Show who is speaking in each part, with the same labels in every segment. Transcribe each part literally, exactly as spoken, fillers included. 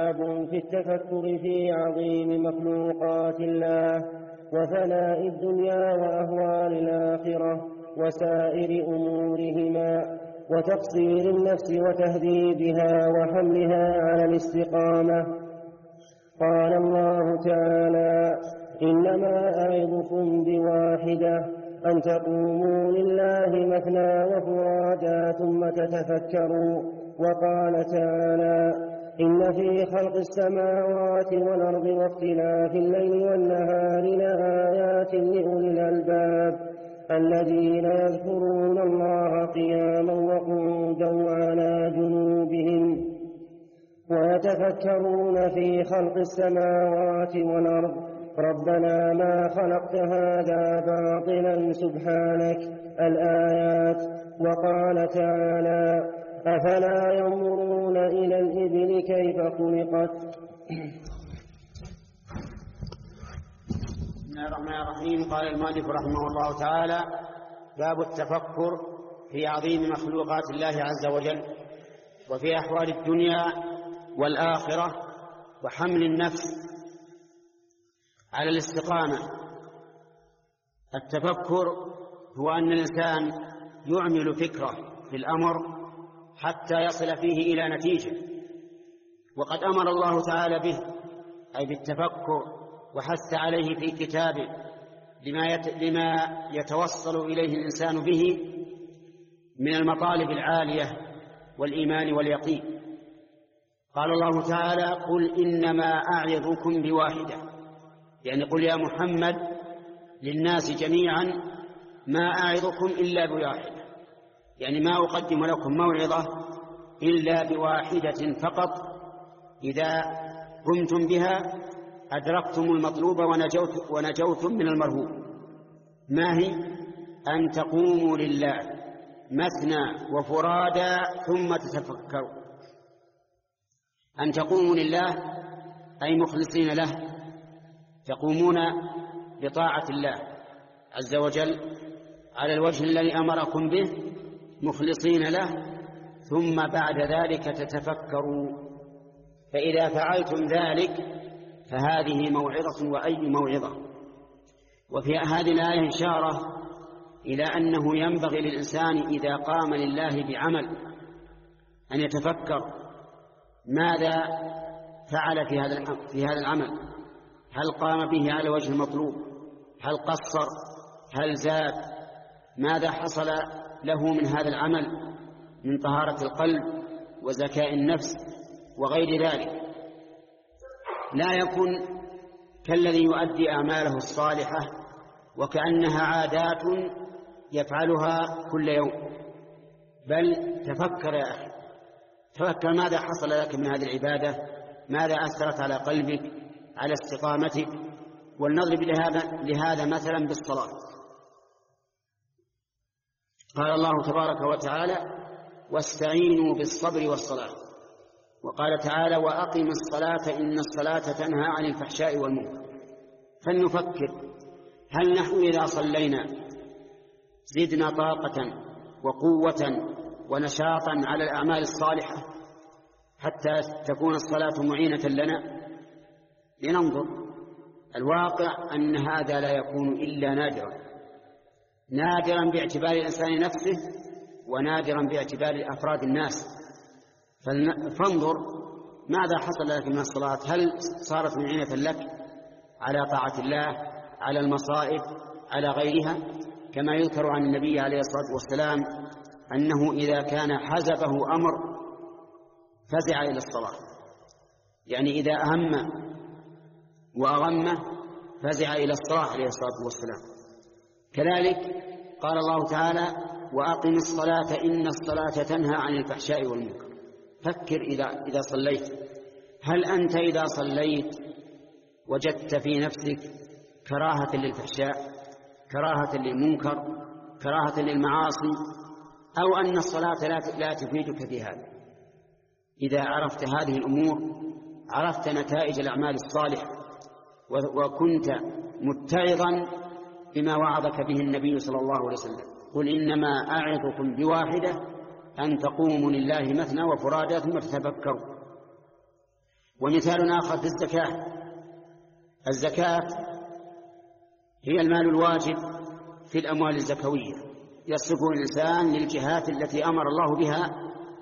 Speaker 1: باب في التفكر في عظيم مخلوقات الله وفناء الدنيا وأهوال الآخرة وسائر أمورهما وتقصير النفس وتهذيبها وحملها على الاستقامة. قال الله تعالى: إنما أعظكم بواحدة أن تقوموا لله مثنى وفرادا ثم تتفكروا. وقال تعالى: إن في خلق السماوات والأرض واختلاف الليل والنهار لآيات لأولي الألباب الذين يذكرون الله قياما وقعودا وعلى جنوبهم ويتفكرون في خلق السماوات والأرض ربنا ما خلقت هذا باطلا سبحانك. الآيات. وقال تعالى: أفلا ينظرون إلى الإبل كيف خلقت.
Speaker 2: بسم الله الرحمن الرحيم. قال المؤلف رحمه الله تعالى: باب التفكر في عظيم مخلوقات الله عز وجل وفي أحوال الدنيا والآخرة وحمل النفس على الاستقامة. التفكر هو أن الإنسان يعمل فكره في الأمر حتى يصل فيه إلى نتيجة، وقد أمر الله تعالى به أي بالتفكر وحث عليه في كتابه لما يتوصل إليه الإنسان به من المطالب العالية والإيمان واليقين. قال الله تعالى: قل إنما أعظكم بواحدة، يعني قل يا محمد للناس جميعا ما أعظكم إلا بواحدة، يعني ما أقدم لكم موعظة إلا بواحدة فقط، إذا قمتم بها أدركتم المطلوب ونجوت ونجوتم من المرهوب. ما هي؟ أن تقوموا لله مثنى وفرادا ثم تتفكروا. أن تقوموا لله أي مخلصين له، تقومون بطاعة الله عز وجل على الوجه الذي أمركم به مخلصين له، ثم بعد ذلك تتفكروا. فإذا فعلتم ذلك فهذه موعظة وأي موعظة. وفي هذه الآية إشارة إلى أنه ينبغي للإنسان إذا قام لله بعمل أن يتفكر ماذا فعل في هذا في هذا العمل، هل قام به على وجه المطلوب، هل قصر، هل زاد، ماذا حصل له من هذا العمل من طهارة القلب وزكاء النفس وغير ذلك. لا يكن كالذي يؤدي أعماله الصالحة وكأنها عادات يفعلها كل يوم، بل تفكر يا أخي، تفكر ماذا حصل لك من هذه العبادة، ماذا أثرت على قلبك، على استقامتك. ولنضرب لهذا, لهذا مثلا بالصلاة. قال الله تبارك وتعالى: واستعينوا بالصبر والصلاة. وقال تعالى: وأقم الصلاة إن الصلاة تنهى عن الفحشاء والمنكر. فلنفكر، هل نحن إذا صلينا زدنا طاقة وقوة ونشاطا على الأعمال الصالحة حتى تكون الصلاة معينة لنا؟ لننظر. الواقع أن هذا لا يكون إلا نادرا، نادرا باعتبار الإنسان نفسه ونادرا باعتبار أفراد الناس. فانظر ماذا حصل لك من الصلاة، هل صارت معينة لك على طاعة الله، على المصائب، على غيرها؟ كما يذكر عن النبي عليه الصلاة والسلام أنه إذا كان حزبه أمر فزع إلى الصلاة، يعني إذا أهم وأغم فزع إلى الصلاة عليه الصلاة والسلام. كذلك قال الله تعالى: وأقم الصلاة إن الصلاة تنهى عن الفحشاء والمنكر. فكر إذا, إذا صليت، هل أنت إذا صليت وجدت في نفسك كراهة للفحشاء، كراهة للمنكر، كراهة للمعاصي، أو أن الصلاة لا تفيدك في هذا؟ إذا عرفت هذه الأمور عرفت نتائج الأعمال الصالحة وكنت متعظا بما وعظك به النبي صلى الله عليه وسلم: قل إنما أعظكم بواحدة أن تقوموا لله مثنى وفرادا ثم تتفكروا. ومثال آخر في الزكاة. الزكاة هي المال الواجب في الأموال الزكوية يصرفه الإنسان للجهات التي أمر الله بها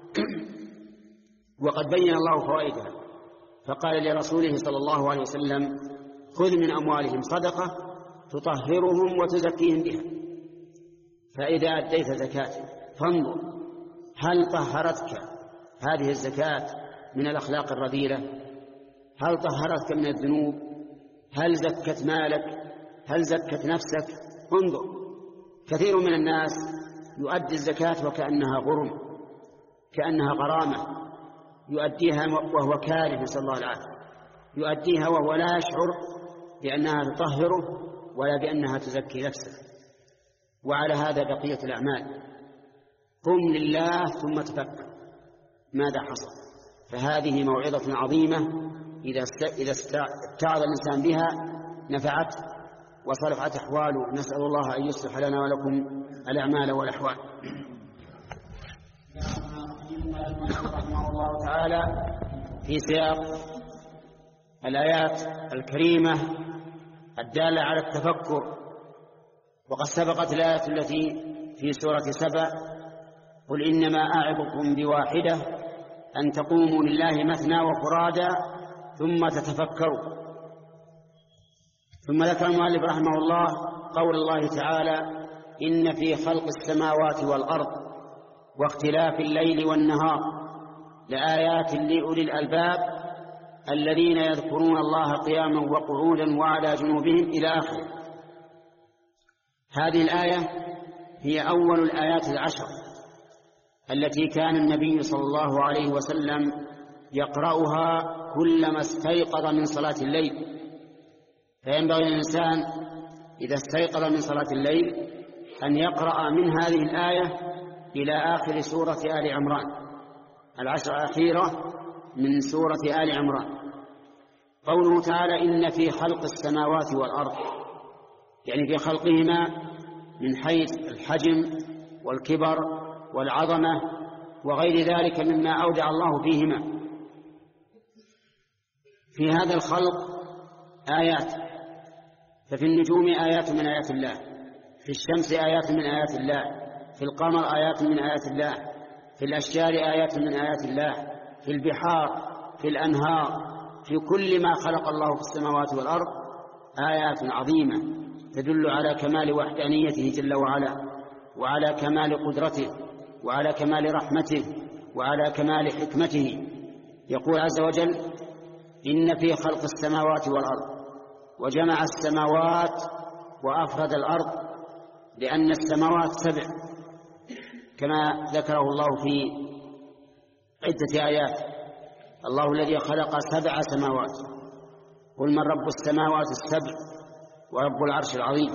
Speaker 2: وقد بين الله فوائدها، فقال لرسوله صلى الله عليه وسلم: خذ من أموالهم صدقة تطهرهم وتزكيهم بها. فإذا أديت زكاة فانظر هل طهرتك هذه الزكاة من الأخلاق الرذيلة؟ هل طهرتك من الذنوب؟ هل زكت مالك؟ هل زكت نفسك؟ انظر. كثير من الناس يؤدي الزكاة وكأنها غرم، كأنها غرامة، يؤديها وهو كاره، نسأل الله العافية، يؤديها وهو لا يشعر بأنها تطهره ولا بأنها تزكي نفسه. وعلى هذا بقية الأعمال. قم لله ثم تفكر ماذا حصل. فهذه موعظة عظيمة إذا اتعظ الإنسان بها نفعته وصلحت أحواله. نسأل الله أن يصلح لنا ولكم الأعمال والأحوال. رحمه الله تعالى في سياق الآيات الكريمة الدالة على التفكر. وقد سبقت الآية التي في سورة سبأ: قل إنما أعظكم بواحدة أن تقوموا لله مثنى وفرادى ثم تتفكروا. ثم ذكر المؤلف رحمه الله قول الله تعالى: إن في خلق السماوات والأرض واختلاف الليل والنهار لآيات لأولي الألباب الذين يذكرون الله قياما وقعودا وعلى جنوبهم إلى آخره. هذه الآية هي أول الآيات العشر التي كان النبي صلى الله عليه وسلم يقرأها كلما استيقظ من صلاة الليل. فينبغي للإنسان إذا استيقظ من صلاة الليل أن يقرأ من هذه الآية إلى آخر سورة آل عمران، العشر الأخيرة من سورة آل عمران. قوله تعالى: إن في خلق السماوات والأرض، يعني في خلقهما من حيث الحجم والكبر والعظمة وغير ذلك مما أودع الله فيهما. في هذا الخلق آيات، ففي النجوم آيات من آيات الله، في الشمس آيات من آيات الله، في القمر آيات من آيات الله، في الأشجار آيات من آيات الله، في البحار، في الأنهار، في كل ما خلق الله في السماوات والأرض آيات عظيمة تدل على كمال وحدانيته جل وعلا، وعلى كمال قدرته، وعلى كمال رحمته، وعلى كمال حكمته. يقول عز وجل: إن في خلق السماوات والأرض، وجمع السماوات وأفرد الأرض لأن السماوات سبع كما ذكره الله في عدة آيات: الله الذي خلق سبع سماوات، قل من رب السماوات السبع ورب العرش العظيم.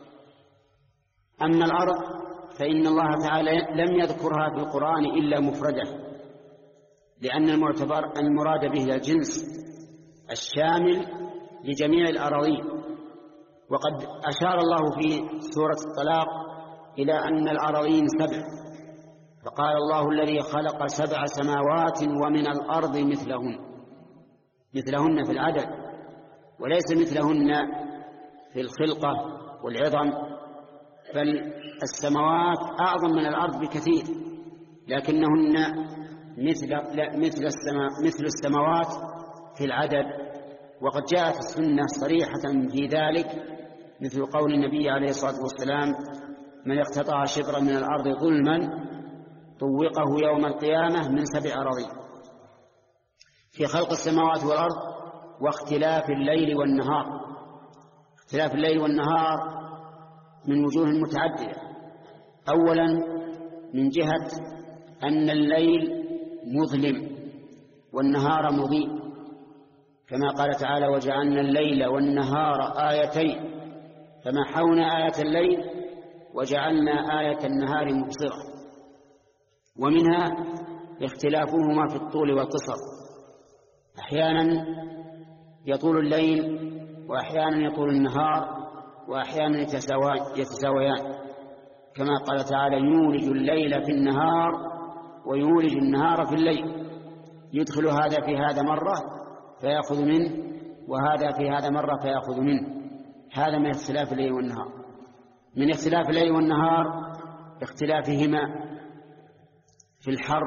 Speaker 2: أما الأرض فإن الله تعالى لم يذكرها في القرآن إلا مفردة، لأن المعتبر المراد به الجنس الشامل لجميع الأراضين. وقد أشار الله في سورة الطلاق إلى أن الأراضين سبع، فقال: الله الذي خلق سبع سماوات ومن الأرض مثلهن، مثلهن في العدد وليس مثلهن في الخلقة والعظم، بل السماوات أعظم من الأرض بكثير، لكنهن مثل, مثل, السما مثل السماوات في العدد. وقد جاءت السنة صريحة في ذلك، مثل قول النبي عليه الصلاة والسلام: من اقتطع شبرا من الأرض ظلما طوقه يوم القيامة من سبع أراضين. في خلق السماوات والأرض واختلاف الليل والنهار. اختلاف الليل والنهار من وجوه متعددة. أولا من جهة أن الليل مظلم والنهار مضيء، كما قال تعالى: وجعلنا الليل والنهار آيتين فمحونا آية الليل وجعلنا آية النهار مبصرة. ومنها اختلافهما في الطول والقصر، أحيانا يطول الليل وأحيانا يطول النهار وأحيانا يتساويان، كما قال تعالى: يولج الليل في النهار ويولج النهار في الليل، يدخل هذا في هذا مرة فيأخذ منه، وهذا في هذا مرة فيأخذ منه. هذا من اختلاف الليل والنهار. من اختلاف الليل والنهار اختلافهما في الحر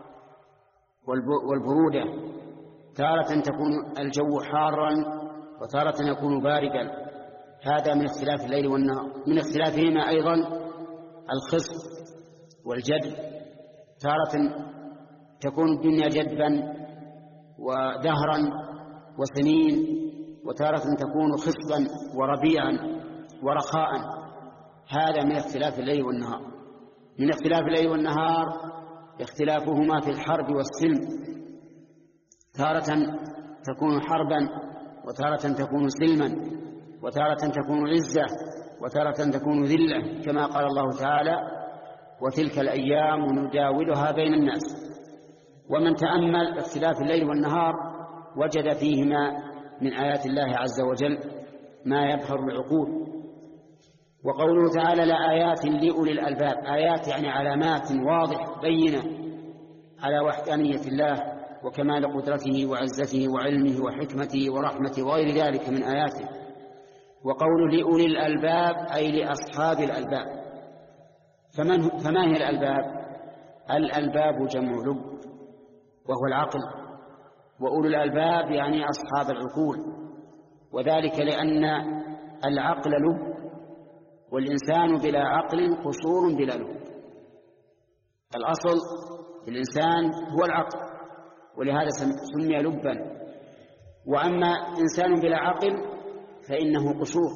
Speaker 2: والبرودة، تارة تكون الجو حارا وتارة يكون باردا. هذا من اختلاف الليل والنهار. من اختلافهما أيضا الخصب والجدب، تارة تكون الدنيا جدبا ودهرا وسنين، وتارة تكون خصبا وربيعا ورخاء. هذا من اختلاف الليل والنهار. من اختلاف الليل والنهار اختلافهما في الحرب والسلم، تارة تكون حربا وتارة تكون سلما، وتارة تكون عزة وتارة تكون ذلة، كما قال الله تعالى: وتلك الأيام نداولها بين الناس. ومن تأمل اختلاف الليل والنهار وجد فيهما من آيات الله عز وجل ما يبهر العقول. وقوله تعالى: لآيات لأولي الألباب، آيات يعني علامات واضحة بينة على وحدانية الله وكمال قدرته وعزته وعلمه وحكمته ورحمته وغير ذلك من آياته. وقوله لأولي الألباب أي لأصحاب الألباب. فمن فما هي الألباب؟ الألباب جمع لب وهو العقل، وأولي الألباب يعني أصحاب العقول، وذلك لأن العقل لب، والإنسان بلا عقل قصور بلا لب. الأصل الإنسان هو العقل، ولهذا سمي لبا. وأما إنسان بلا عقل فإنه قصور.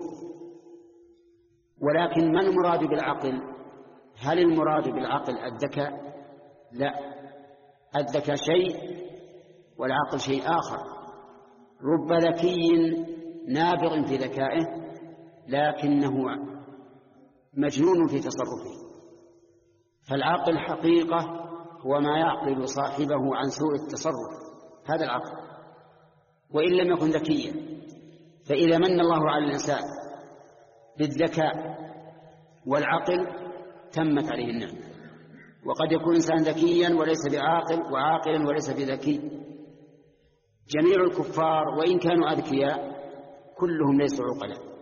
Speaker 2: ولكن ما المراد بالعقل؟ هل المراد بالعقل الذكاء؟ لا، الذكاء شيء والعقل شيء آخر. رب ذكي نابغ في ذكائه لكنه مجنون في تصرفه. فالعقل حقيقة هو ما يعقل صاحبه عن سوء التصرف، هذا العقل، وإن لم يكن ذكيا. فإذا من الله على الإنسان بالذكاء والعقل تمت عليه النعمة. وقد يكون إنسان ذكيا وليس بعاقل، وعاقلا وليس بذكي. جميع الكفار وإن كانوا أذكياء كلهم ليسوا عقلاء.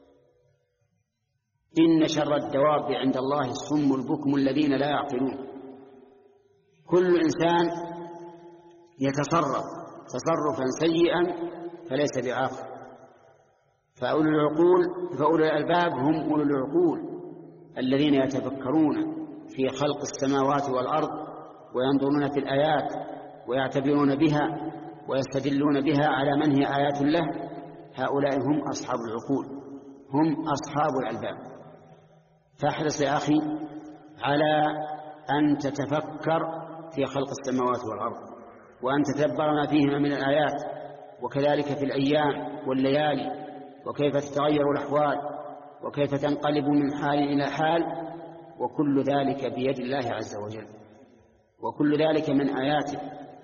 Speaker 2: إن شر الدواب عند الله الصم البكم الذين لا يعقلون. كل إنسان يتصرف تصرفا سيئا فليس بعاقل. فأولو العقول فأولو الألباب هم أولو العقول الذين يتفكرون في خلق السماوات والأرض وينظرون في الآيات ويعتبرون بها ويستدلون بها على من هي آيات الله. هؤلاء هم أصحاب العقول، هم أصحاب الألباب. فاحرص يا أخي على أن تتفكر في خلق السماوات والأرض وأن تتدبر ما فيهما من الآيات، وكذلك في الأيام والليالي، وكيف تتغير الأحوال وكيف تنقلب من حال إلى حال، وكل ذلك بيد الله عز وجل، وكل ذلك من آياته،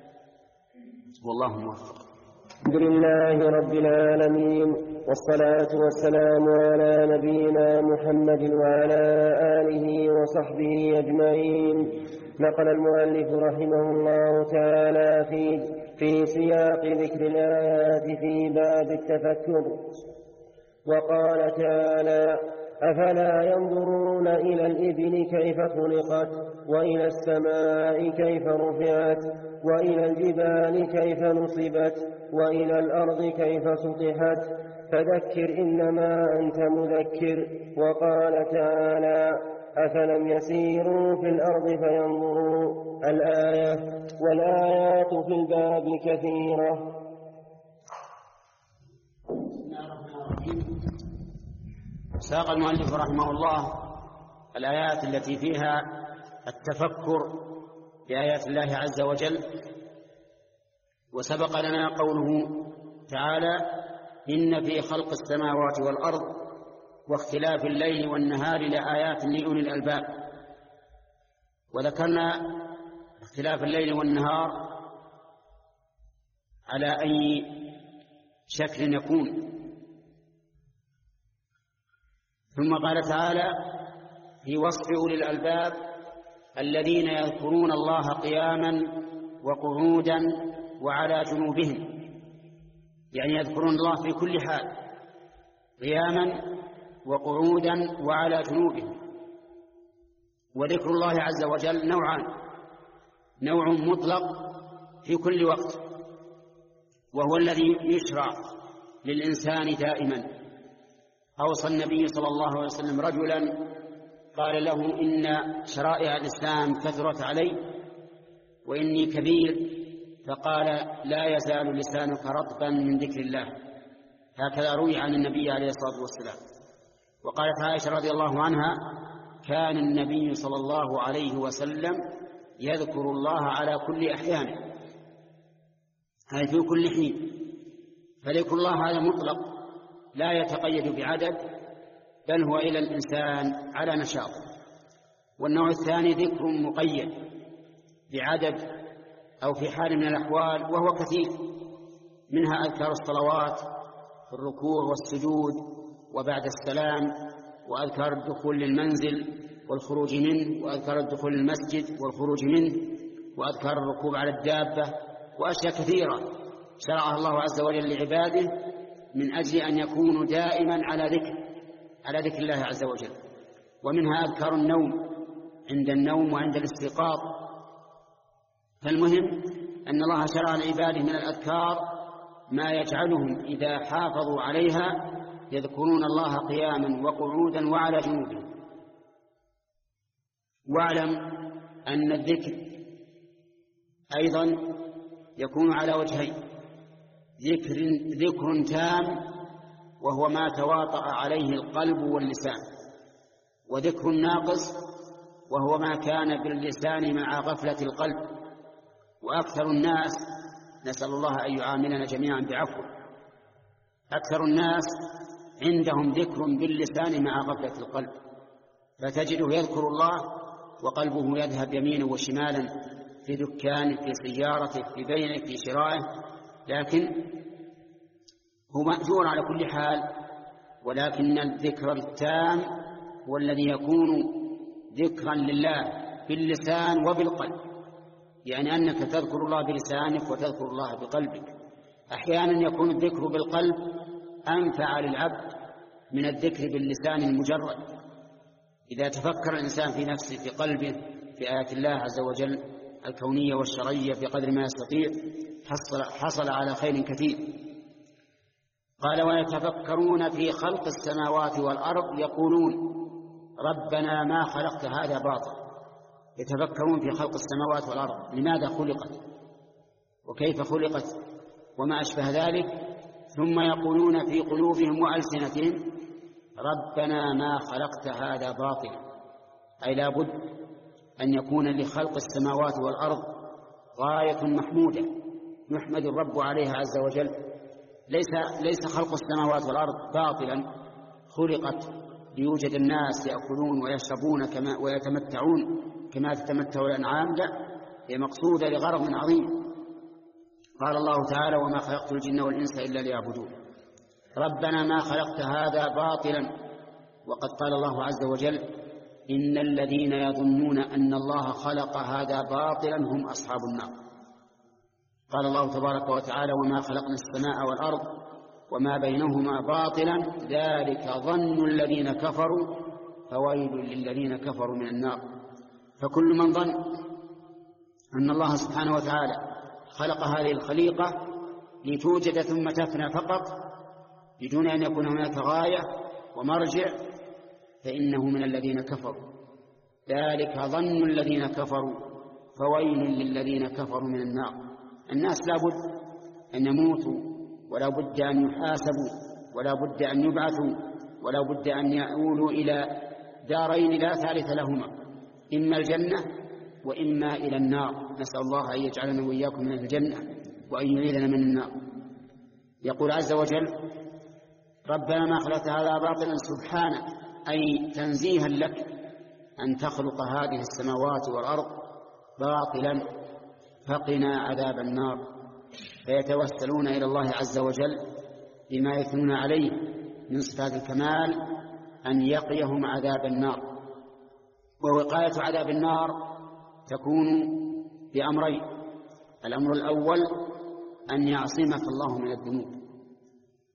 Speaker 2: والله موفق.
Speaker 1: الحمد لله رب العالمين، والصلاة والسلام على نبينا محمد وعلى آله وصحبه أجمعين. نقل المؤلف رحمه الله تعالى في في سياق ذكر الآيات في باب التفكر، وقال تعالى: أفلا ينظرون إلى الإبل كيف خلقت، وإلى السماء كيف رفعت، وإلى الجبال كيف نصبت، وإلى الأرض كيف سطحت، فذكر إنما أنت مذكر. وقال تعالى: أفلم يسيروا في الأرض فينظروا. الآية. والآيات في الباب كثيرة.
Speaker 2: ساق المؤلف رحمه الله الآيات التي فيها التفكر بآيات الله عز وجل. وسبق لنا قوله تعالى: إن في خلق السماوات والأرض واختلاف الليل والنهار لآيات لأولي الألباب. وذكرنا اختلاف الليل والنهار على أي شكل يكون. ثم قال تعالى في وصف أولي الألباب: الذين يذكرون الله قياما وقعودا وعلى جنوبهم. يعني يذكرون الله في كل حال، قياما وقعودا وعلى جنوبهم. وذكر الله عز وجل نوعان: نوع مطلق في كل وقت، وهو الذي يشرع للإنسان دائما. أوصى النبي صلى الله عليه وسلم رجلا قال له: إن شرائع الإسلام كثرت علي وإني كبير، فقال: لا يزال لسانك رطبا من ذكر الله. هكذا روي عن النبي عليه الصلاة والسلام. وقالت عائشة رضي الله عنها: كان النبي صلى الله عليه وسلم يذكر الله على كل أحيانه، أي في كل حين. فذكر الله هذا مطلق لا يتقيد بعدد، بل هو إلى الإنسان على نشاط. والنوع الثاني ذكر مقيد بعدد أو في حال من الأحوال، وهو كثير، منها أذكار الصلوات في الركوع والسجود وبعد السلام، وأذكار الدخول للمنزل والخروج منه، وأذكار الدخول للمسجد والخروج منه، وأذكار الركوب على الدابة، وأشياء كثيرة شرعها الله عز وجل لعباده من أجل أن يكونوا دائما على ذكر على ذكر الله عز وجل. ومنها أذكار النوم عند النوم وعند الاستيقاظ. فالمهم أن الله شرع لعباده من الأذكار ما يجعلهم إذا حافظوا عليها يذكرون الله قياما وقعودا وعلى جنوبهم. واعلم أن الذكر أيضا يكون على وجهين: ذكر, ذكر تام وهو ما تواطأ عليه القلب واللسان، وذكر ناقص وهو ما كان باللسان مع غفلة القلب. وأكثر الناس، نسأل الله أن يعاملنا جميعا بعفو، أكثر الناس عندهم ذكر باللسان مع غفلة القلب، فتجده يذكر الله وقلبه يذهب يمينا وشمالا في دكانه، في سيارته، في بيعه، في شرائه، لكن هو مأجور على كل حال. ولكن الذكر التام هو الذي يكون ذكرا لله باللسان وبالقلب، يعني أنك تذكر الله بلسانك وتذكر الله بقلبك. أحيانا يكون الذكر بالقلب أنفع للعبد من الذكر باللسان المجرد. إذا تفكر الإنسان في نفسه في قلبه في آيات الله عز وجل الكونية والشرعية بقدر ما يستطيع حصل, حصل على خير كثير. قال: ويتفكرون في خلق السماوات والأرض يقولون ربنا ما خلقت هذا باطل. يتفكرون في خلق السماوات والأرض، لماذا خلقت وكيف خلقت وما أشبه ذلك، ثم يقولون في قلوبهم وألسنتهم ربنا ما خلقت هذا باطلا. أي لا بد أن يكون لخلق السماوات والأرض غاية محمودة يحمد الرب عليها عز وجل. ليس, ليس خلق السماوات والأرض باطلا خلقت ليوجد الناس يأكلون ويشربون كما ويتمتعون كما تتمتع الأنعام، لا، هي مقصودة لغرض عظيم. قال الله تعالى: وما خلقت الجن والإنس إلا ليعبدون. ربنا ما خلقت هذا باطلا. وقد قال الله عز وجل: إن الذين يظنون أن الله خلق هذا باطلا هم أصحاب النار. قال الله تبارك وتعالى: وما خلقنا السماء والأرض وما بينهما باطلا ذلك ظن الذين كفروا فويل للذين كفروا من النار. فكل من ظن أن الله سبحانه وتعالى خلق هذه الخليقة لتوجد ثم تفنى فقط بدون أن يكون هناك غاية ومرجع فإنه من الذين كفروا. ذلك ظن الذين كفروا فويل للذين كفروا من النار. الناس لا بد أن يموتوا، ولا بد أن يحاسبوا، ولا بد أن يبعثوا، ولا بد أن يؤولوا إلى دارين لا ثالث لهما، إما الجنة وإما إلى النار. نسأل الله أن يجعلنا وإياكم من الجنة وأن يعيذنا من النار. يقول عز وجل: ربنا ما خلقت هذا باطلا سبحانه، أي تنزيها لك أن تخلق هذه السماوات والأرض باطلا فقنا عذاب النار. فيتوسلون إلى الله عز وجل بما يثنون عليه من صفات الكمال أن يقيهم عذاب النار. ووقاية عذاب النار تكون بأمرين: الأمر الأول أن يعصمك الله من الذنوب،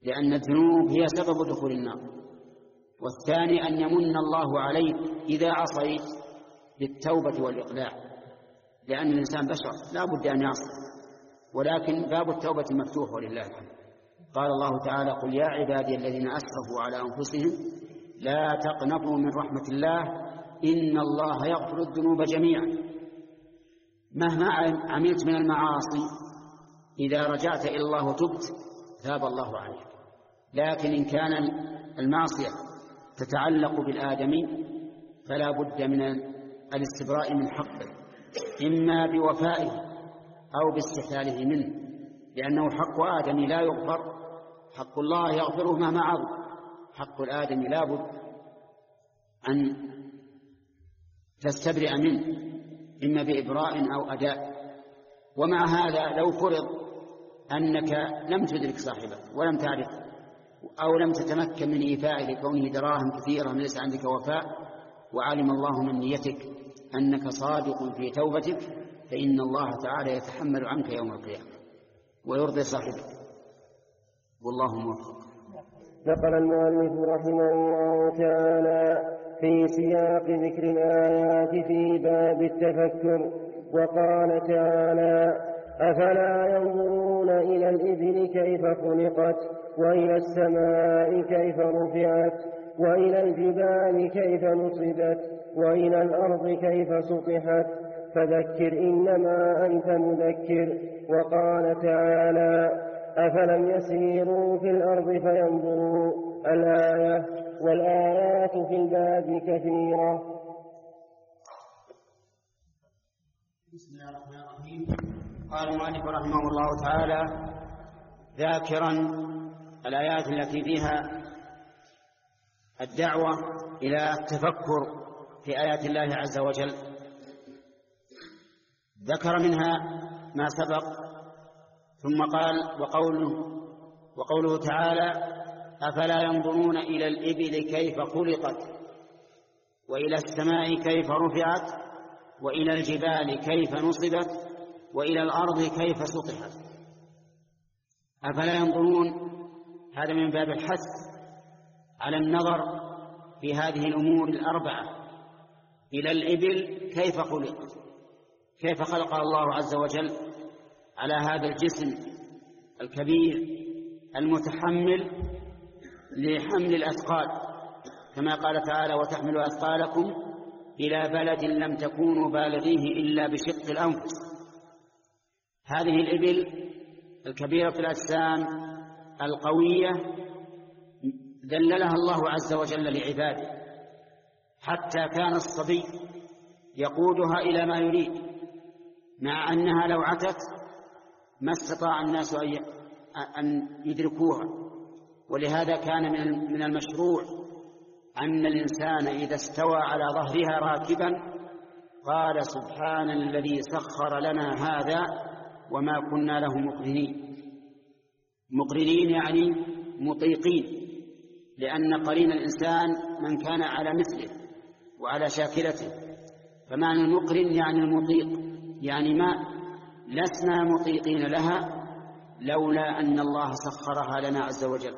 Speaker 2: لأن الذنوب هي سبب دخول النار. والثاني أن يمن الله عليك إذا عصيت بالتوبة والإقلاع، لأن الإنسان بشر لا بد أن يعصي، ولكن باب التوبة مفتوح ولله الحمد. قال الله تعالى: قل يا عبادي الذين أسرفوا على أنفسهم لا تقنطوا من رحمة الله إن الله يغفر الذنوب جميعا. مهما عملت من المعاصي إذا رجعت إلى الله وتبت تاب الله عليك، لكن إن كان المعصية تتعلق بالآدمي فلا بد من الاستبراء من حقه، إما بوفائه أو باستحلاله منه، لأنه حق آدمي لا يغفر، حق الله يغفره مهما عظم، حق الآدمي لا بد أن تستبرئ منه إما بإبراء أو أداء. ومع هذا لو فرض أنك لم تدرك صاحبك ولم تعرف أو لم تتمكن من إيفائه لكونه دراهم كثيرة ليس عندك وفاء، وعلم الله من نيتك أنك صادق في توبتك، فإن الله تعالى يتحمل عنك يوم القيامة ويرضي صاحبك، والله موفق.
Speaker 1: نقل المؤلف رحمه الله تعالى في سياق ذكر الآيات في باب التفكر، وقال تعالى: أفلا ينظرون إلى الإبل كيف خلقت، وإلى السماء كيف رفعت، وإلى الجبال كيف نصبت، وإلى الأرض كيف سطحت، فذكر إنما أنت مذكر. وقال تعالى: أفلم يسيروا في الأرض فينظروا الآية، والآيات في الباب كثيرة.
Speaker 2: بسم الله الرحمن الرحيم. قال المؤلف رحمه الله تعالى ذاكرا الآيات التي فيها الدعوة إلى التفكر في آيات الله عز وجل، ذكر منها ما سبق، ثم قال: وقوله, وقوله تعالى: أفلا ينظرون إلى الإبل كيف خلقت، وإلى السماء كيف رفعت، وإلى الجبال كيف نصبت، وإلى الأرض كيف سطحت. أفلا ينظرون، هذا من باب الحث على النظر في هذه الأمور الأربعة. إلى الإبل كيف خلقت، كيف خلق الله عز وجل على هذا الجسم الكبير المتحمل لحمل الأثقال، كما قال تعالى: وتحمل أثقالكم إلى بلد لم تكونوا بالغيه إلا بشق الأنفس. هذه الإبل الكبيرة الأجسام القوية ذللها الله عز وجل لعباده، حتى كان الصبي يقودها إلى ما يريد، مع أنها لو عتت ما استطاع الناس أن يدركوها. ولهذا كان من المشروع أن الإنسان إذا استوى على ظهرها راكبا قال: سبحان الذي سخر لنا هذا وما كنا له مقرنين. مقرنين يعني مطيقين، لأن قرين الإنسان من كان على مثله وعلى شاكلته، فمعنى المقرن يعني المطيق، يعني ما لسنا مطيقين لها لولا أن الله سخرها لنا عز وجل.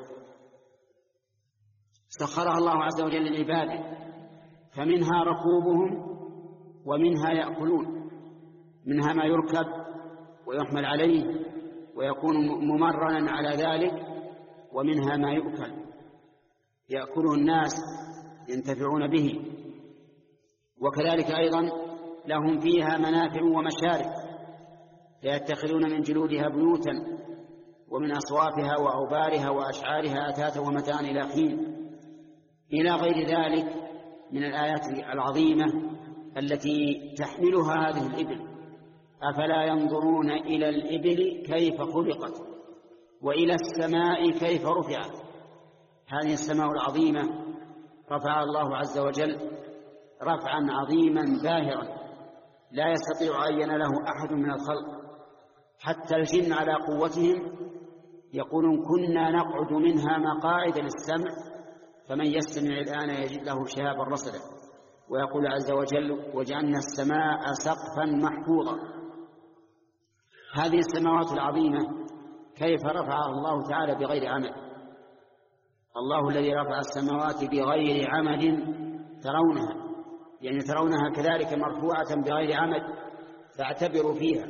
Speaker 2: سخرها الله عز وجل لعباده، فمنها ركوبهم ومنها يأكلون، منها ما يركب ويحمل عليه ويكون ممرنا على ذلك، ومنها ما يؤكل يأكله الناس ينتفعون به. وكذلك أيضا لهم فيها منافع ومشارب، فيتخذون من جلودها بيوتا ومن أصوافها وأوبارها وأشعارها أثاثا ومتاعا إلى حين، إلى غير ذلك من الآيات العظيمة التي تحملها هذه الإبل. أفلا ينظرون إلى الإبل كيف خلقت، وإلى السماء كيف رفعت. هذه السماء العظيمة رفع الله عز وجل رفعا عظيما باهرا لا يستطيع أن يناله أحد من الخلق، حتى الجن على قوتهم يقولون: كنا نقعد منها مقاعد للسمع فمن يستمع الآن يجد له شهابا رصدا. ويقول عز وجل: وجعلنا السماء سقفا محفوظا. هذه السماوات العظيمة كيف رفعها الله تعالى بغير عمل، الله الذي رفع السماوات بغير عمد ترونها، يعني ترونها كذلك مرفوعة بغير عمد، فاعتبروا فيها.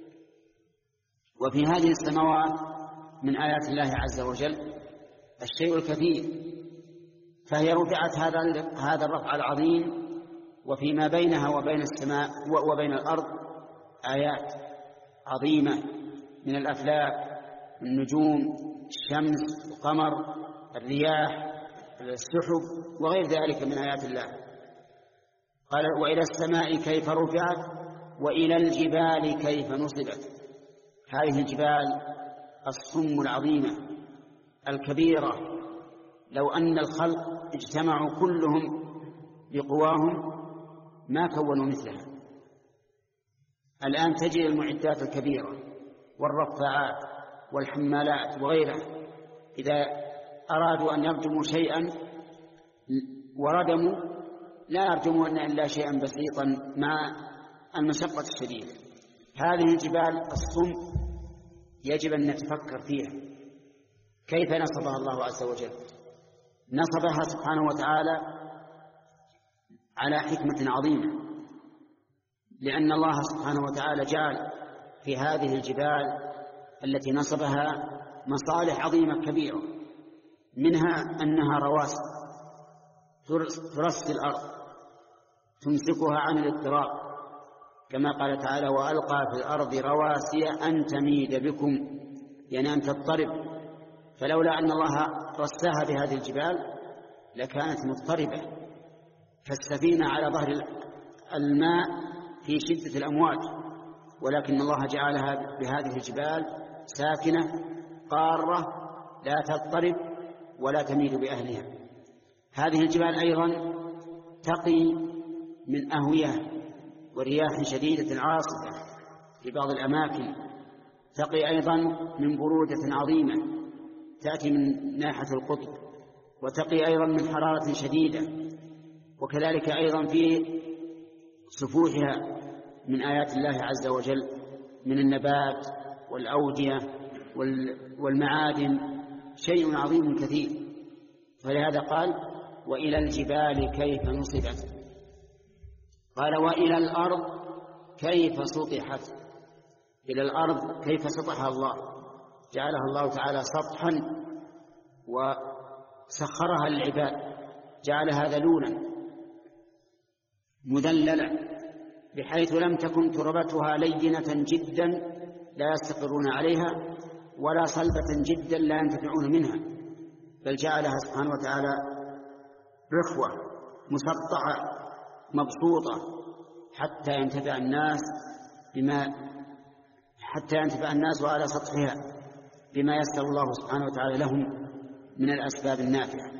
Speaker 2: وفي هذه السماوات من آيات الله عز وجل الشيء الكثير، فهي رفعت هذا هذا الرفع العظيم، وفيما بينها وبين السماء وبين الأرض آيات عظيمة من الأفلاك، النجوم، الشمس، القمر، الرياح، السحب، وغير ذلك من آيات الله. قال: وإلى السماء كيف رفعت وإلى الجبال كيف نصبت. هذه الجبال الصم العظيمة الكبيرة، لو أن الخلق اجتمعوا كلهم بقواهم ما كونوا مثلها. الآن تجد المعدات الكبيرة والرفاعات والحمالات وغيرها، إذا أرادوا أن يرجموا شيئا وردموا لا يرجمون إلا شيئا بسيطا مع المشقة الشديدة. هذه الجبال الصم يجب أن نتفكر فيها، كيف نصبها الله عز وجل؟ نصبها سبحانه وتعالى على حكمة عظيمة، لأن الله سبحانه وتعالى جعل في هذه الجبال التي نصبها مصالح عظيمة كبيرة، منها أنها رواسي ترسي الأرض تمسكها عن الاضطراب، كما قال تعالى: وألقى في الأرض رواسي أن تميد بكم، يعني أن تضطرب. فلولا أن الله رساها بهذه الجبال لكانت مضطربة كالسفينة على ظهر الماء في شدة الأمواج، ولكن الله جعلها بهذه الجبال ساكنة قارة لا تضطرب ولا تميل بأهلها. هذه الجبال أيضا تقي من أهوية ورياح شديدة عاصفة في بعض الأماكن، تقي أيضا من برودة عظيمة تأتي من ناحية القطب، وتقي أيضا من حرارة شديدة. وكذلك أيضا في سفوحها من آيات الله عز وجل من النبات والأودية والمعادن شيء عظيم كثير. فلهذا قال: وإلى الجبال كيف نصبت. قال: وإلى الأرض كيف سطحت. إلى الأرض كيف سطحها الله؟ جعلها الله تعالى سطحا وسخرها للعباد، جعلها ذلولا مذللا، بحيث لم تكن تربتها لينة جدا لا يستقرون عليها، ولا صلبة جدا لا ينتفعون منها، بل جعلها سبحانه وتعالى رخوة مسطحة مبسوطة حتى ينتفع الناس بما حتى ينتفع الناس على سطحها بما يسر الله سبحانه وتعالى لهم من الأسباب النافعة.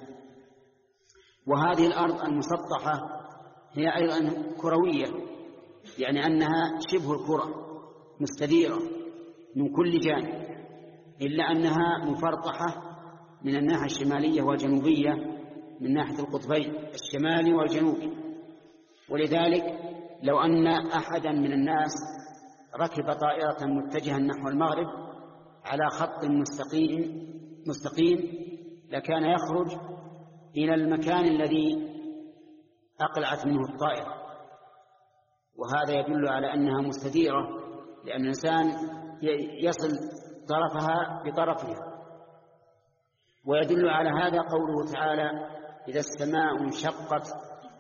Speaker 2: وهذه الأرض المسطحة هي أيضا كروية، يعني أنها شبه الكرة مستديرة من كل جانب، إلا أنها مفرطحة من الناحية الشمالية والجنوبية من ناحية القطبين الشمالي والجنوبي. ولذلك لو أن أحدا من الناس ركب طائرة متجها نحو المغرب على خط مستقيم مستقيم لكان يخرج إلى المكان الذي أقلعت منه الطائرة، وهذا يدل على أنها مستديرة، لأن الإنسان يصل طرفها بطرفها. ويدل على هذا قوله تعالى: إذا السماء انشقت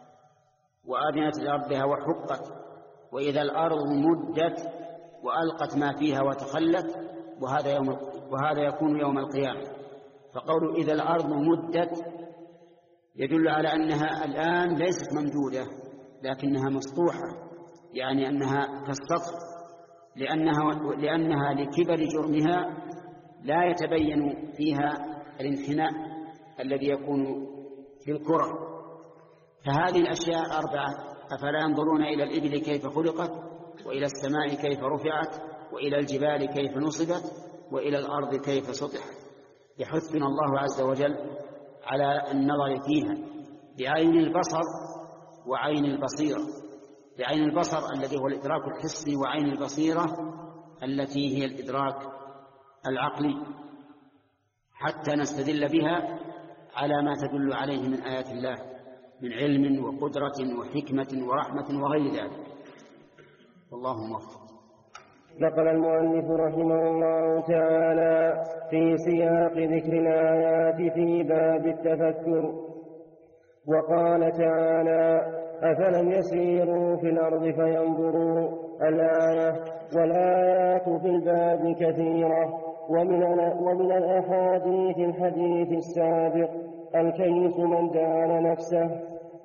Speaker 2: وآذنت لربها وحقت، وإذا الأرض مدت وألقت ما فيها وتخلت، وهذا يوم وهذا يكون يوم القيامة. فقول إذا الأرض مدت يدل على أنها الآن ليست ممدودة لكنها مسطوحة، يعني أنها كالسطح، لأنها, لأنها لكبر جرمها لا يتبين فيها الانحناء الذي يكون في الكرة. فهذه الأشياء أربعة: أفلا ينظرون إلى الإبل كيف خلقت، وإلى السماء كيف رفعت، وإلى الجبال كيف نصبت، وإلى الأرض كيف سطحت. يحثنا الله عز وجل على النظر فيها بعين البصر وعين البصيرة، بعين البصر الذي هو الإدراك الحسي، وعين البصيرة التي هي الإدراك العقلي، حتى نستدل بها على ما تدل عليه من آيات الله من علم وقدرة وحكمة ورحمة وغير ذلك. والله موفق.
Speaker 1: نقل المؤلف رحمه الله تعالى في سياق ذكر الآيات في باب التفكر، وقال تعالى: أفلم يسيروا في الأرض فينظروا الآية. والآيات في الباب كثيرة، ومن ومن الأحاديث الحديث السابق: الكيس من دان نفسه.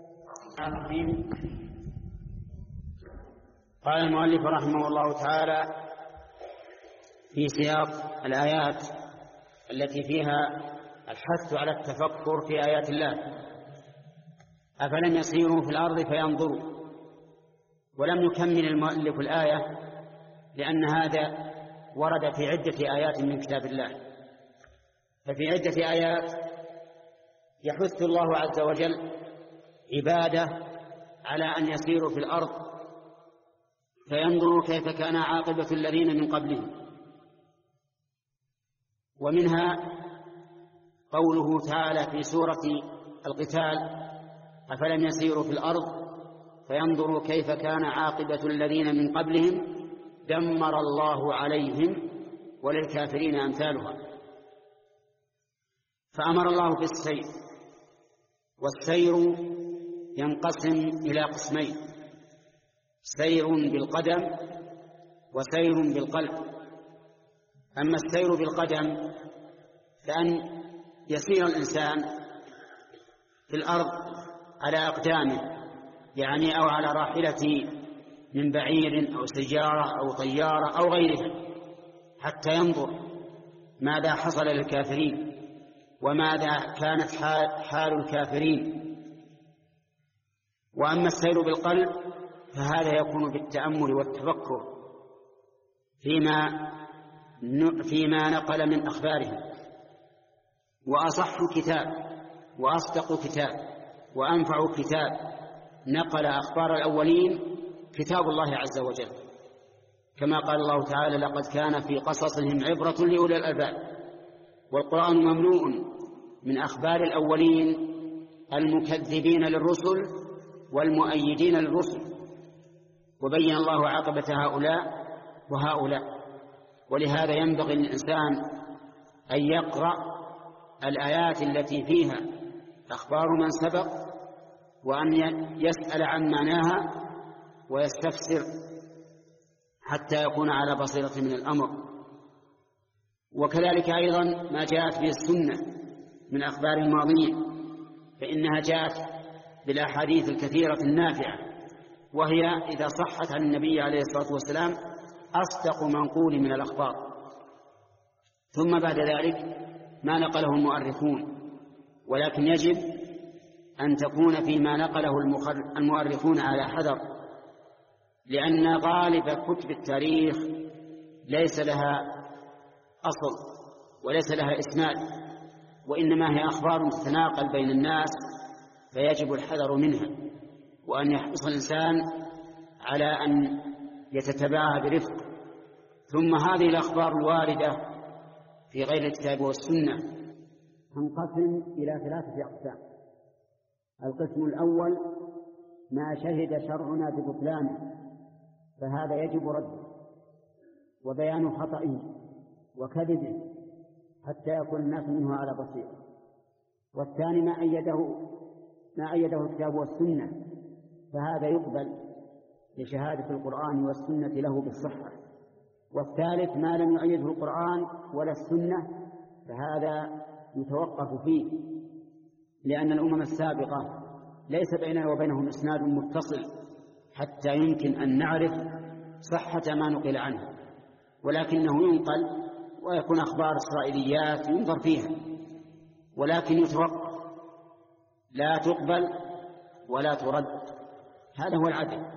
Speaker 2: قال المؤلف رحمه الله تعالى في سياق الآيات التي فيها الحث على التفكر في آيات الله: أفلم يسيروا في الأرض فينظروا. ولم يكمل المؤلف الآية لأن هذا ورد في عدة آيات من كتاب الله. ففي عدة آيات يحث الله عز وجل عباده على أن يسيروا في الأرض فينظروا كيف كان عاقبة الذين من قبلهم. ومنها قوله تعالى في سورة القتال: أفلم يسيروا في الأرض فينظروا كيف كان عاقبة الذين من قبلهم دمر الله عليهم وللكافرين أمثالها. فأمر الله بالسير، والسير ينقسم إلى قسمين: سير بالقدم وسير بالقلب. أما السير بالقدم فأن يسير الإنسان في الأرض على أقدامه، يعني أو على راحلة من بعير أو سيارة أو طيارة أو غيرها، حتى ينظر ماذا حصل للكافرين وماذا كانت حال الكافرين. وأما السير بالقلب فهذا يكون بالتأمل والتفكر فيما فيما نقل من أخبارهم. وأصح كتاب وأصدق كتاب وأنفع كتاب نقل أخبار الأولين كتاب الله عز وجل، كما قال الله تعالى: لقد كان في قصصهم عبرة لأولي الألباب. والقرآن مملوء من أخبار الأولين المكذبين للرسل والمؤيدين للرسل، وبين الله عاقبة هؤلاء وهؤلاء. ولهذا ينبغي للإنسان أن يقرأ الآيات التي فيها أخبار من سبق، وأن يسأل عن معناها ويستفسر حتى يكون على بصيرة من الأمر. وكذلك أيضا ما جاءت به السنة من أخبار الماضين، فإنها جاءت بالأحاديث الكثيرة النافعة، وهي إذا صحت عن النبي عليه الصلاة والسلام أصدق منقول من الأخبار. ثم بعد ذلك ما نقله المؤرخون، ولكن يجب أن تكون فيما نقله المؤرخون على حذر، لأن غالب كتب التاريخ ليس لها أصل وليس لها إسناد، وإنما هي أخبار تتناقل بين الناس، فيجب الحذر منها، وأن يحرص الإنسان على أن يتتبعها برفق. ثم هذه الأخبار الواردة في غير الكتاب والسنة تنقسم إلى ثلاثة أقسام. القسم الأول: ما شهد شرعنا ببطلانه، فهذا يجب رده وبيان خطئه وكذبه حتى يكون الناس منه على بصيرة. والثاني: ما أيده ما أيده الكتاب والسنة، فهذا يقبل لشهادة القرآن والسنة له بالصحة. والثالث: ما لم يؤيده القرآن ولا السنة، فهذا يتوقف فيه، لأن الأمم السابقة ليس بيننا وبينهم إسناد متصل حتى يمكن أن نعرف صحة ما نقل عنه، ولكنه ينقل ويكون أخبار إسرائيليات ينظر فيها، ولكن يتوقف، لا تقبل ولا ترد. هذا هو العدل.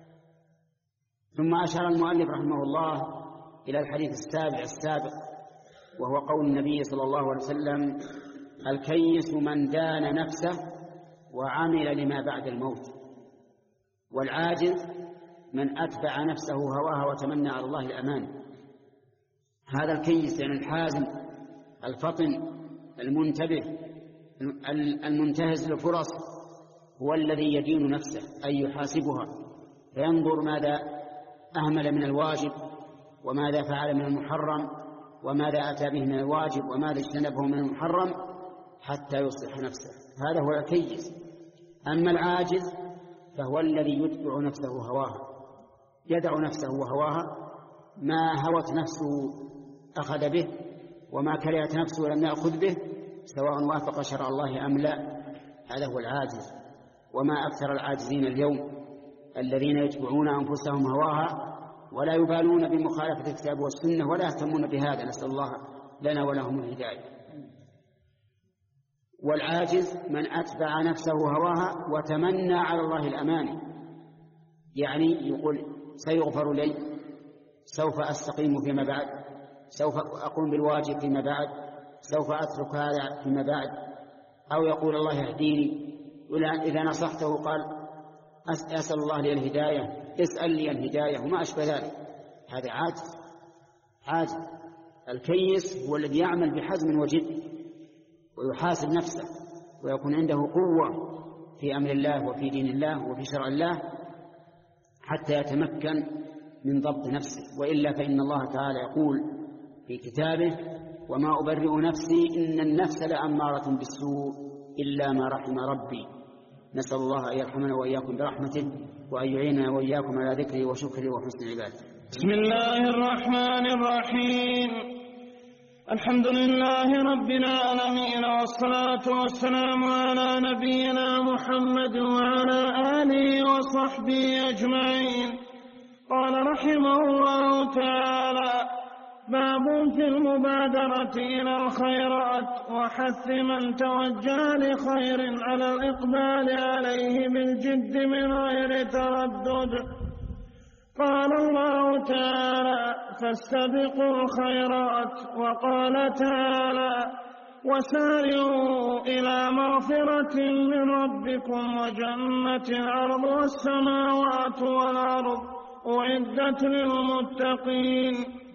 Speaker 2: ثم أشار المؤلف رحمه الله إلى الحديث السابع السابق، وهو قول النبي صلى الله عليه وسلم: الكيس من دان نفسه وعمل لما بعد الموت، والعاجز من أتبع نفسه هواها وتمنى على الله الأمان. هذا الكيس يعني الحازم الفطن المنتبه المنتهز للفرص هو الذي يدين نفسه أي يحاسبها، فينظر ماذا أهمل من الواجب وماذا فعل من المحرم وماذا أتى به من الواجب وماذا اجتنبه من المحرم حتى يصلح نفسه. هذا هو الكيس. أما العاجز فهو الذي يتبع نفسه هواها، يدع نفسه وهواها، ما هوت نفسه أخذ به وما كرهت نفسه لم يأخذ به، سواء وافق شرع الله أم لا. هذا هو العاجز. وما أكثر العاجزين اليوم الذين يتبعون أنفسهم هواها ولا يبالون بمخالفة الكتاب والسنة ولا يهتمون بهذا، نسأل الله لنا ولهم الهداية. والعاجز من أتبع نفسه هواها وتمنى على الله الأماني، يعني يقول سيغفر لي، سوف أستقيم فيما بعد، سوف أقوم بالواجب فيما بعد، سوف أترك هذا فيما بعد. أو يقول الله يهديني، إذا نصحته قال أسأل الله لي الهداية، اسأل لي الهداية وما أشبه ذلك. هذا عاجز. عاجز. الكيس هو الذي يعمل بحزم وجد ويحاسب نفسه ويكون عنده قوة في أمر الله وفي دين الله وفي شرع الله حتى يتمكن من ضبط نفسه. وإلا فإن الله تعالى يقول في كتابه وما أبرئ نفسي إن النفس لأمارة بالسوء إلا ما رحم ربي. نسأل الله أن يرحمنا وإياكم برحمته وأن يعيننا وإياكم على ذكره وشكره وحسن عبادته.
Speaker 3: بسم الله الرحمن الرحيم. الحمد لله رب العالمين، والصلاة والسلام على نبينا محمد وعلى آله وصحبه أجمعين. قال رحمه الله تعالى: باب في المبادرة إلى الخيرات وحث من توجه لخير على الإقبال عليه بالجد من غير تردد. قال الله تعالى: فاستبقوا الخيرات، وقال تعالى: وسارعوا إلى مغفرة من ربكم وجنة عرضها السماوات والأرض أعدت للمتقين.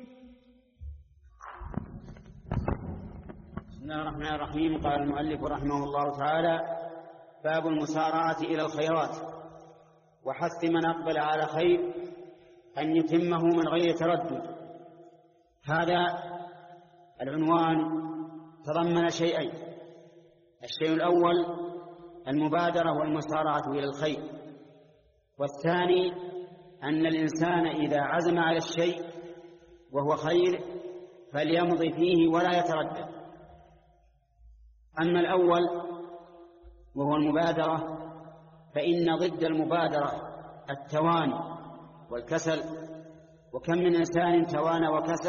Speaker 2: بسم الله الرحمن الرحيم. قال المؤلف رحمه الله تعالى: باب المسارعة إلى الخيرات وحث من أقبل على خير أن يتمه من غير تردد. هذا العنوان تضمن شيئين: الشيء الأول المبادرة والمسارعة إلى الخير، والثاني أن الإنسان إذا عزم على الشيء وهو خير فليمضي فيه ولا يتردد. أما الأول وهو المبادرة فإن ضد المبادرة التواني والكسل، وكم من إنسان توانى وكسل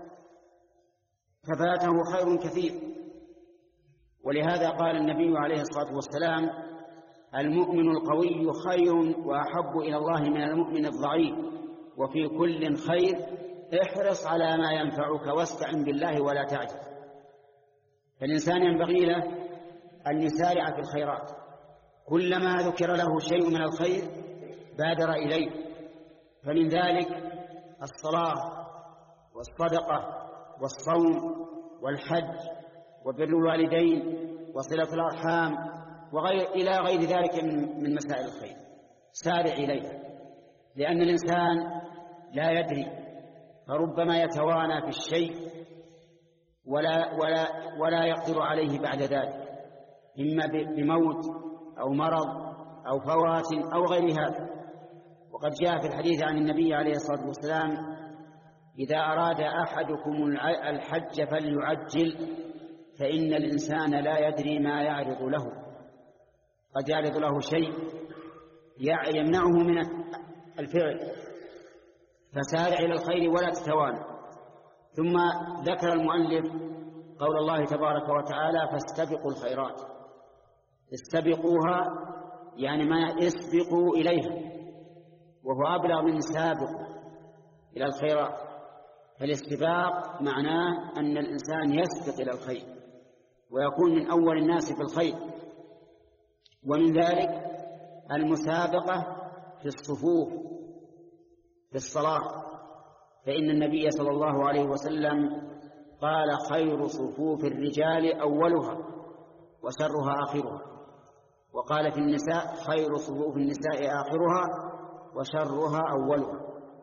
Speaker 2: ففاته خير كثير. ولهذا قال النبي عليه الصلاة والسلام: المؤمن القوي خير وأحب إلى الله من المؤمن الضعيف، وفي كل خير، احرص على ما ينفعك واستعن بالله ولا تعجز. فالإنسان ينبغي له أن يسارع في الخيرات، كلما ذكر له شيء من الخير بادر إليه. فمن ذلك الصلاة والصدقة والصوم والحج وبر الوالدين وصلة الأرحام وغير إلى غير ذلك من مسائل الخير. سارع إليها، لأن الإنسان لا يدري، فربما يتوانى في الشيء ولا, ولا, ولا يقدر عليه بعد ذلك، إما بموت أو مرض أو فوات أو غير هذا. وقد جاء في الحديث عن النبي عليه الصلاة والسلام: إذا أراد أحدكم الحج فليعجل، فإن الإنسان لا يدري ما يعرض له، قد يعرض له شيء يمنعه من الفعل، فسارع إلى الخير ولا تتوانى. ثم ذكر المؤلف قول الله تبارك وتعالى: فاستبقوا الخيرات. استبقوها يعني ما اسبقوا إليها، وهو أبلغ من سابق إلى الخيرات. فالاستباق معناه أن الإنسان يسبق إلى الخير ويكون من أول الناس في الخير. ومن ذلك المسابقة في الصفوف في الصلاة، فإن النبي صلى الله عليه وسلم قال: خير صفوف الرجال أولها وشرها آخرها. وقال في النساء: خير صفوف النساء آخرها وشرها أولها.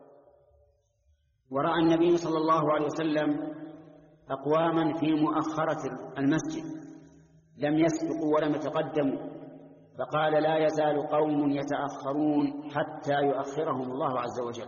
Speaker 2: ورأى النبي صلى الله عليه وسلم أقواما في مؤخرة المسجد لم يسبقوا ولم يتقدموا، فقال: لا يزال قوم يتأخرون حتى يؤخرهم الله عز وجل.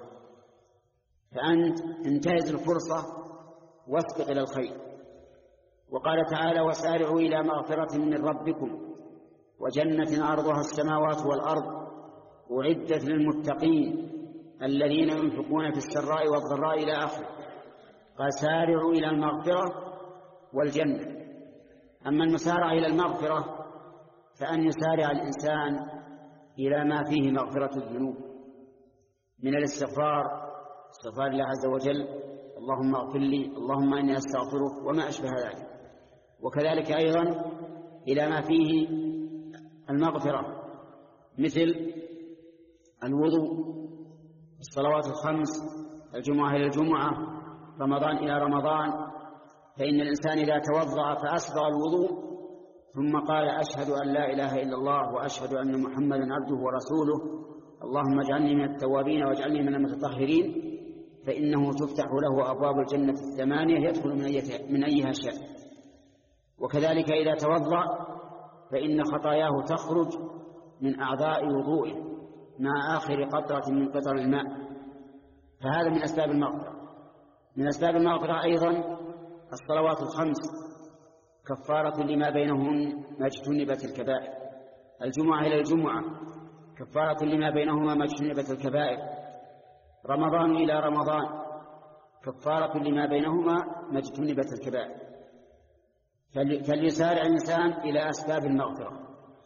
Speaker 2: فأنت انتهز الفرصة واسبق إلى الخير. وقال تعالى: وسارعوا إلى مغفرة من ربكم وجنة عرضها السماوات والأرض أعدت للمتقين الذين ينفقون في السراء والضراء إلى آخره. قال: سارعوا إلى المغفرة والجنة. أما المسارعة إلى المغفرة فأن يسارع الإنسان إلى ما فيه مغفرة الذنوب من الاستغفار، استغفار الله عز وجل: اللهم اغفر لي، اللهم إني أستغفرك، وما أشبه ذلك. وكذلك أيضا إلى ما فيه المغفرة مثل الوضوء، الصلوات الخمس، الجمعة إلى الجمعة، رمضان إلى رمضان. فإن الإنسان إذا توضأ فأسبغ الوضوء ثم قال: أشهد أن لا إله إلا الله وأشهد أن محمدا عبده ورسوله، اللهم اجعلني من التوابين واجعلني من المتطهرين، فإنه تفتح له أبواب الجنة الثمانية يدخل من أيها شاء. وكذلك إذا توضأ فإن خطاياه تخرج من أعضاء وضوئه مع آخر قطرة من قطر الماء. فهذا من أسباب المغفرة. من أسباب المغفرة أيضا الصلوات الخمس كفارة لما بينهن ما اجتنبت الكبائر، الجمعة إلى الجمعة كفارة لما بينهما ما اجتنبت الكبائر، رمضان إلى رمضان كفارة لما بينهما ما اجتنبت الكبائر. فليسارع الإنسان إلى أسباب المغفرة.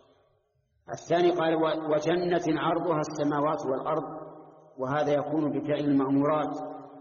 Speaker 2: الثاني قال: وجنة عرضها السماوات والأرض، وهذا يكون بفعل المأمورات،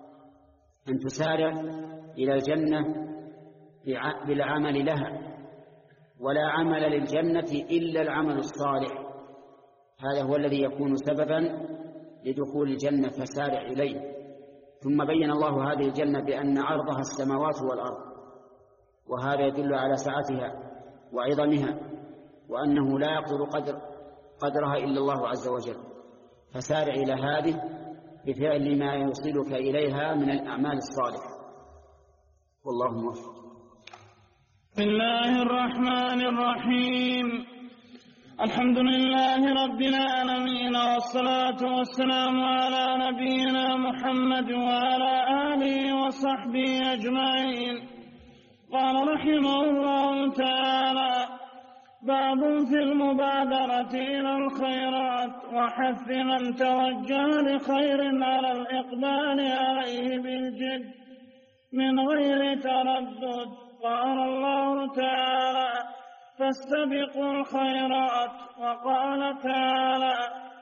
Speaker 2: أن تسارع إلى الجنة بالعمل لها، ولا عمل للجنة إلا العمل الصالح، هذا هو الذي يكون سببا لدخول الجنة، فسارع إليه. ثم بين الله هذه الجنة بأن عرضها السماوات والأرض، وهذا يدل على سعتها وعظمها، وأنه لا يقدر قدر قدرها إلا الله عز وجل. فسارع إلى هذه بفعل ما يوصلك إليها من الأعمال الصالحة، والله موفق.
Speaker 3: بسم الله الرحمن الرحيم. الحمد لله رب العالمين، والصلاة والسلام على نبينا محمد وعلى آله وصحبه أجمعين. قال رحمه الله تعالى: باب في المبادرة إلى الخيرات وحث من توجه لخير على الإقبال عليه بالجد من غير تردد. قال الله تعالى: فاستبقوا الخيرات. وقال تعالى: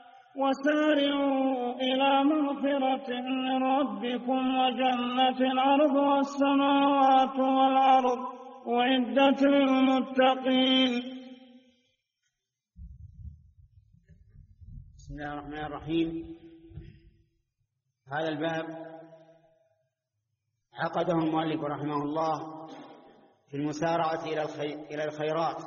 Speaker 3: وسارعوا إلى مغفرة من ربكم وجنة عرضها السماوات والأرض أعدت للمتقين.
Speaker 2: بسم الله الرحمن الرحيم. هذا الباب عقده المؤلف رحمه الله في المسارعة إلى الخيرات،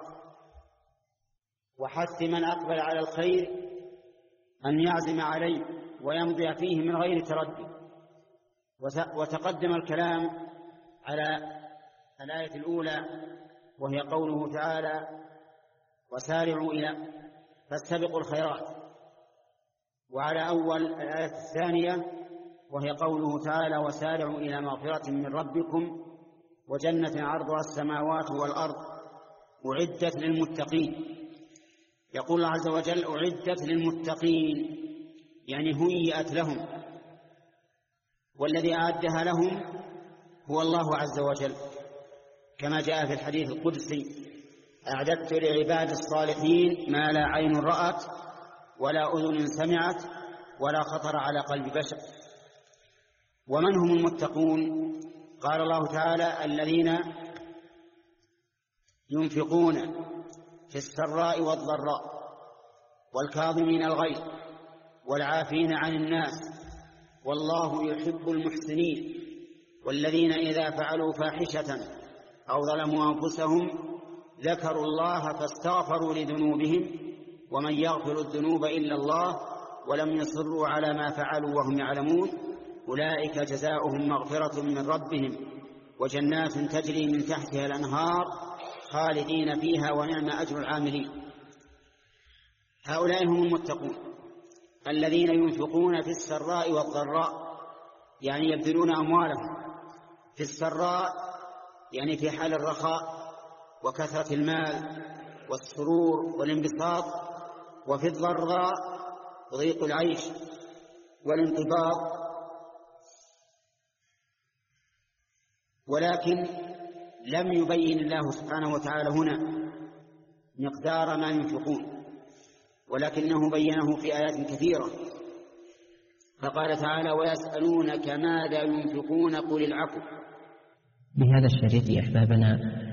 Speaker 2: وحث من أقبل على الخير أن يعزم عليه ويمضي فيه من غير تردد. وتقدم الكلام على الآية الأولى وهي قوله تعالى: وسارعوا إلى فاستبقوا الخيرات، وعلى أول الآية الثانية وهي قوله تعالى: وسارعوا إلى مغفرة من ربكم وجنة عرضها السماوات والأرض أعدت للمتقين. يقول الله عز وجل: أعدت للمتقين، يعني هيئت لهم، والذي أعدها لهم هو الله عز وجل، كما جاء في الحديث القدسي: أعددت لعباد الصالحين ما لا عين رأت ولا أذن سمعت ولا خطر على قلب بشر. ومن هم المتقون؟ قال الله تعالى: الذين ينفقون في السراء والضراء والكاظمين الغيظ والعافين عن الناس والله يحب المحسنين، والذين إذا فعلوا فاحشة أو ظلموا أنفسهم ذكروا الله فاستغفروا لذنوبهم ومن يغفر الذنوب إلا الله ولم يصروا على ما فعلوا وهم يعلمون أولئك جزاؤهم مغفرة من ربهم وجنات تجري من تحتها الأنهار خالدين فيها ونعم أجر العاملين. هؤلاء هم المتقون الذين ينفقون في السراء والضراء، يعني يبذلون أموالهم في السراء يعني في حال الرخاء وكثرة المال والسرور والانبساط، وفي الضراء ضيق العيش والانقباض. ولكن لم يبين الله سبحانه وتعالى هنا مقدار ما ينفقون، ولكنه بينه في آيات كثيرة، فقال تعالى ويسألونك ماذا ينفقون قل العفو.
Speaker 4: بهذا الشريط أحبابنا